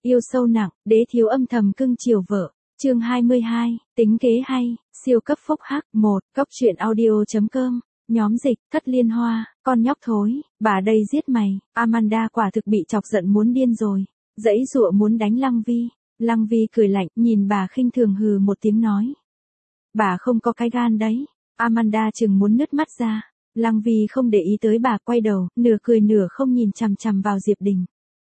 Yêu sâu nặng, đế thiếu âm thầm cưng chiều vợ. Chương 22, tính kế hay, siêu cấp phốc hắc. 1. Cốc truyện audio.com. Nhóm dịch, Thất Liên Hoa, con nhóc thối, bà đây giết mày. Amanda quả thực bị chọc giận muốn điên rồi. Giãy giụa muốn đánh Lăng Vi. Lăng Vi cười lạnh, nhìn bà khinh thường hừ một tiếng nói. Bà không có cái gan đấy. Amanda chừng muốn nứt mắt ra. Lăng Vi không để ý tới bà, quay đầu, nửa cười nửa không nhìn chằm chằm vào Diệp Đình.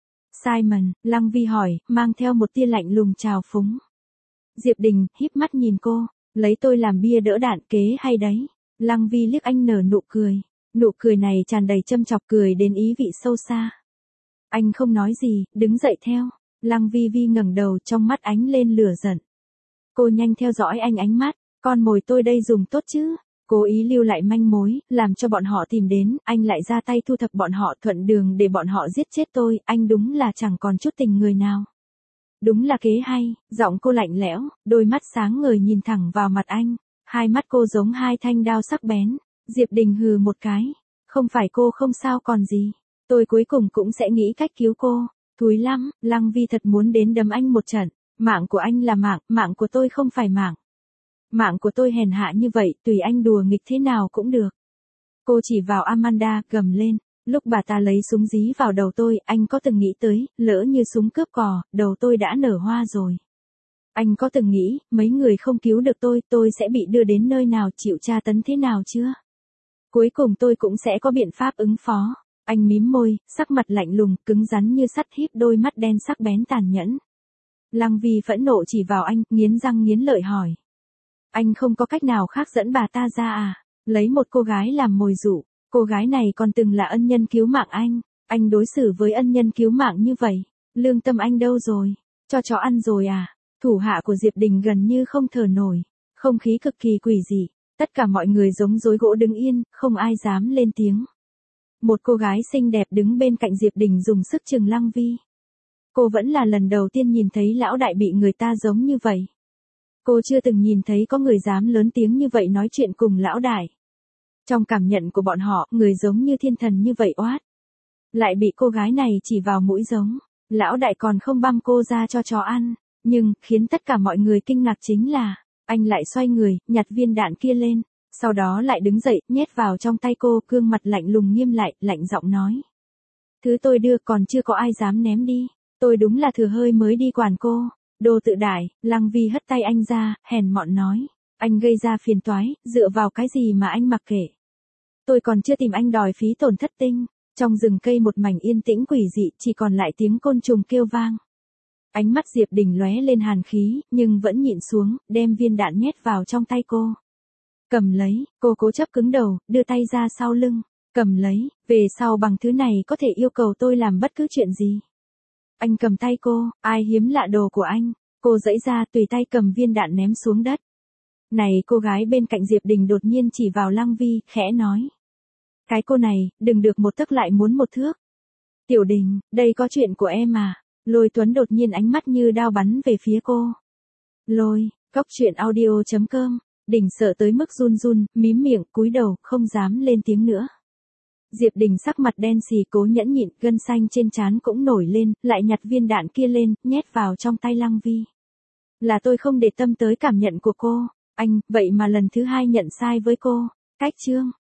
Simon, Lăng Vi hỏi, mang theo một tia lạnh lùng trào phúng. Diệp Đình, híp mắt nhìn cô, lấy tôi làm bia đỡ đạn, kế hay đấy. Lăng Vi liếc anh nở nụ cười. Nụ cười này tràn đầy châm chọc, cười đến ý vị sâu xa. Anh không nói gì, đứng dậy theo. Lăng Vi ngẩng đầu, trong mắt ánh lên lửa giận. Cô nhanh theo dõi anh ánh mắt, con mồi tôi đây dùng tốt chứ. Cố ý lưu lại manh mối, làm cho bọn họ tìm đến, anh lại ra tay thu thập bọn họ, thuận đường để bọn họ giết chết tôi, anh đúng là chẳng còn chút tình người nào. Đúng là kế hay, giọng cô lạnh lẽo, đôi mắt sáng ngời nhìn thẳng vào mặt anh, hai mắt cô giống hai thanh đao sắc bén. Diệp Đình hừ một cái, không phải cô không sao còn gì, tôi cuối cùng cũng sẽ nghĩ cách cứu cô. Thúi lắm, Lăng Vi thật muốn đến đấm anh một trận, mạng của anh là mạng, mạng của tôi không phải mạng. Mạng của tôi hèn hạ như vậy, tùy anh đùa nghịch thế nào cũng được. Cô chỉ vào Amanda, gầm lên, lúc bà ta lấy súng dí vào đầu tôi, anh có từng nghĩ tới, lỡ như súng cướp cò, đầu tôi đã nở hoa rồi. Anh có từng nghĩ, mấy người không cứu được tôi sẽ bị đưa đến nơi nào, chịu tra tấn thế nào chưa? Cuối cùng tôi cũng sẽ có biện pháp ứng phó. Anh mím môi, sắc mặt lạnh lùng, cứng rắn như sắt, híp đôi mắt đen sắc bén tàn nhẫn. Lăng Vi phẫn nộ chỉ vào anh, nghiến răng nghiến lợi hỏi. Anh không có cách nào khác dẫn bà ta ra à? Lấy một cô gái làm mồi dụ, cô gái này còn từng là ân nhân cứu mạng anh đối xử với ân nhân cứu mạng như vậy, lương tâm anh đâu rồi? Cho chó ăn rồi à? Thủ hạ của Diệp Đình gần như không thở nổi, không khí cực kỳ quỷ dị, tất cả mọi người giống rối gỗ đứng yên, không ai dám lên tiếng. Một cô gái xinh đẹp đứng bên cạnh Diệp Đình dùng sức chừng Lăng Vi. Cô vẫn là lần đầu tiên nhìn thấy lão đại bị người ta giống như vậy. Cô chưa từng nhìn thấy có người dám lớn tiếng như vậy nói chuyện cùng lão đại. Trong cảm nhận của bọn họ, người giống như thiên thần như vậy oát. Lại bị cô gái này chỉ vào mũi giống. Lão đại còn không băm cô ra cho chó ăn. Nhưng, khiến tất cả mọi người kinh ngạc chính là, anh lại xoay người, nhặt viên đạn kia lên. Sau đó lại đứng dậy, nhét vào trong tay cô, gương mặt lạnh lùng nghiêm lại, lạnh giọng nói. Thứ tôi đưa còn chưa có ai dám ném đi. Tôi đúng là thừa hơi mới đi quản cô. Đồ tự đại. Lăng Vi hất tay anh ra, hèn mọn nói. Anh gây ra phiền toái, dựa vào cái gì mà anh mặc kệ. Tôi còn chưa tìm anh đòi phí tổn thất tinh. Trong rừng cây một mảnh yên tĩnh quỷ dị, chỉ còn lại tiếng côn trùng kêu vang. Ánh mắt Diệp Đình lóe lên hàn khí, nhưng vẫn nhịn xuống, đem viên đạn nhét vào trong tay cô. Cầm lấy, cô cố chấp cứng đầu, đưa tay ra sau lưng. Cầm lấy, về sau bằng thứ này có thể yêu cầu tôi làm bất cứ chuyện gì. Anh cầm tay cô, ai hiếm lạ đồ của anh. Cô giãy ra, tùy tay cầm viên đạn ném xuống đất. Này, cô gái bên cạnh Diệp Đình đột nhiên chỉ vào Lăng Vi, khẽ nói. Cái cô này, đừng được một tấc lại muốn một thước. Tiểu Đình, đây có chuyện của em à? Lôi Tuấn đột nhiên ánh mắt như đao bắn về phía cô. Lôi, cốc truyện audio.com. Đình sợ tới mức run run, mím miệng, cúi đầu, không dám lên tiếng nữa. Diệp Đình sắc mặt đen xì, cố nhẫn nhịn, gân xanh trên trán cũng nổi lên, lại nhặt viên đạn kia lên, nhét vào trong tay Lăng Vi. Là tôi không để tâm tới cảm nhận của cô, anh, vậy mà lần thứ hai nhận sai với cô. Cách chương.